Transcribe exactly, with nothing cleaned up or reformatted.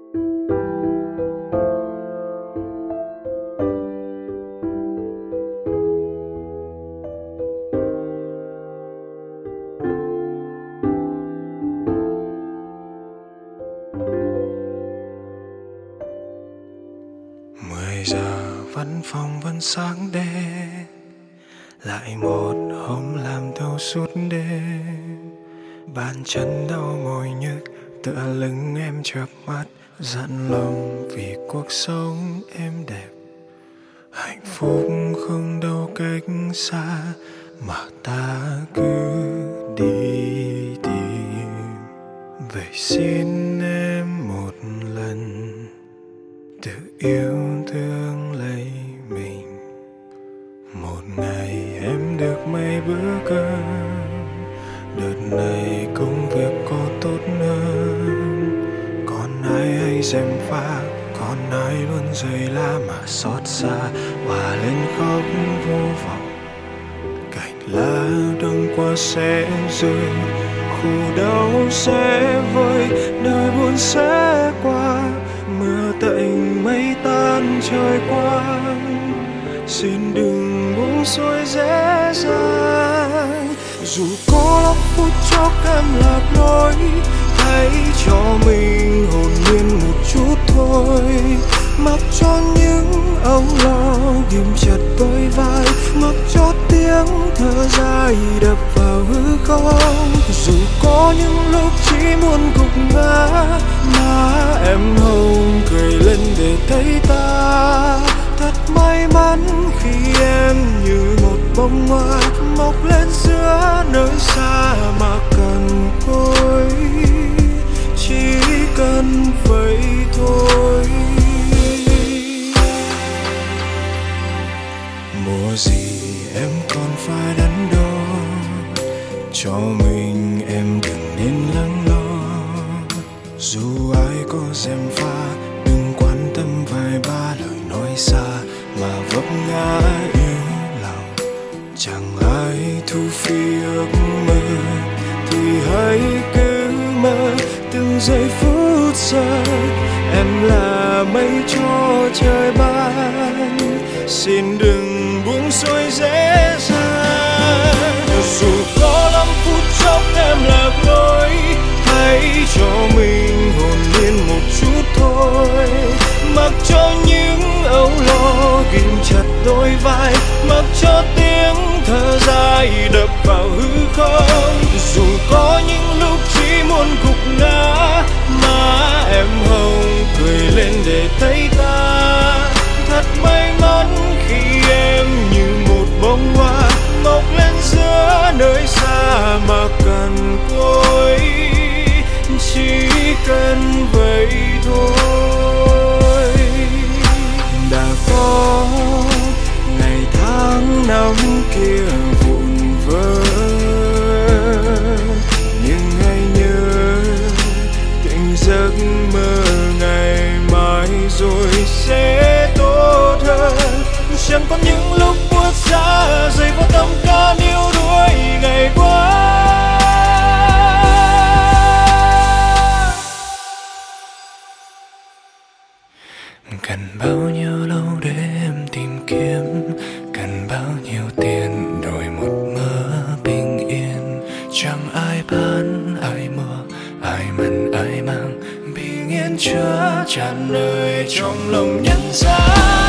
Mười giờ văn phòng vẫn sáng đêm, lại một hôm làm thâu suốt đêm. Bàn chân đau mỏi nhức, tựa lưng em chợp mắt, dặn lòng vì cuộc sống êm đẹp. Hạnh phúc không đâu cách xa, mà ta cứ đi tìm. Vậy xin em một lần tự yêu thương lấy mình. Một ngày em được mấy bữa cơm, đợt này công việc có tốt hơn. Còn ai hay gièm pha, còn ai luôn rơi la mà xót xa, hòa lên khóc vô vọng. Cành lá đông qua sẽ rơi, khu đau sẽ vơi, đời buồn sẽ qua. Mưa tạnh mây tan trời quang, xin đừng buông xuôi dễ dàng. Dù có lắm phút chốc em lạc lối, hãy cho mình hồn nhiên một chút thôi. Mặc cho những âu lo ghim chặt đôi vai, mặc cho tiếng thở dài đập vào hư không. Dù có những lúc chỉ muốn gục ngã, má em hồng cười lên để thấy ta thật may mắn khi em như một bông hoa mọc lên giữa nơi xa mà cần cối, chỉ cần vậy thôi. Mùa gì em còn phải đắn đo, cho mình em đừng nên lắng lo. Dù ai có gièm pha, đừng quan tâm vài ba lời nói xa, mà vấp ngã yêu lòng. Chẳng ai thu phí ước mơ, thì hãy cứ mơ từng giây phút giờ. Em là mây cho trời ban, xin đừng buông xuôi dễ dàng. Dù có lắm phút chốc em lạc lối, hãy cho mình hồn nhiên một chút thôi. Mặc cho những âu lo ghim chặt đôi vai, mặc cho tiếng thở dài đập vào hư không. Dù có những lúc chỉ muốn gục ngã, má em hồng cười lên để thấy ta thật may mắn khi em như một bông hoa mọc lên giữa nơi xa mà cần cối, chỉ cần vậy thôi. Đã có ngày tháng năm kia vụn vỡ, nhưng hãy nhớ tỉnh giấc mơ ngày mai rồi sẽ tốt hơn. Chẳng còn những lúc buốt giá rơi vào tâm can yêu đuối ngày qua. Cần bao nhiêu lâu để em tìm kiếm, cần bao nhiêu tiền đổi một mơ bình yên. Chẳng ai bán ai mua, ai mần ai mang, bình yên chứa tràn nơi trong lòng nhân gian.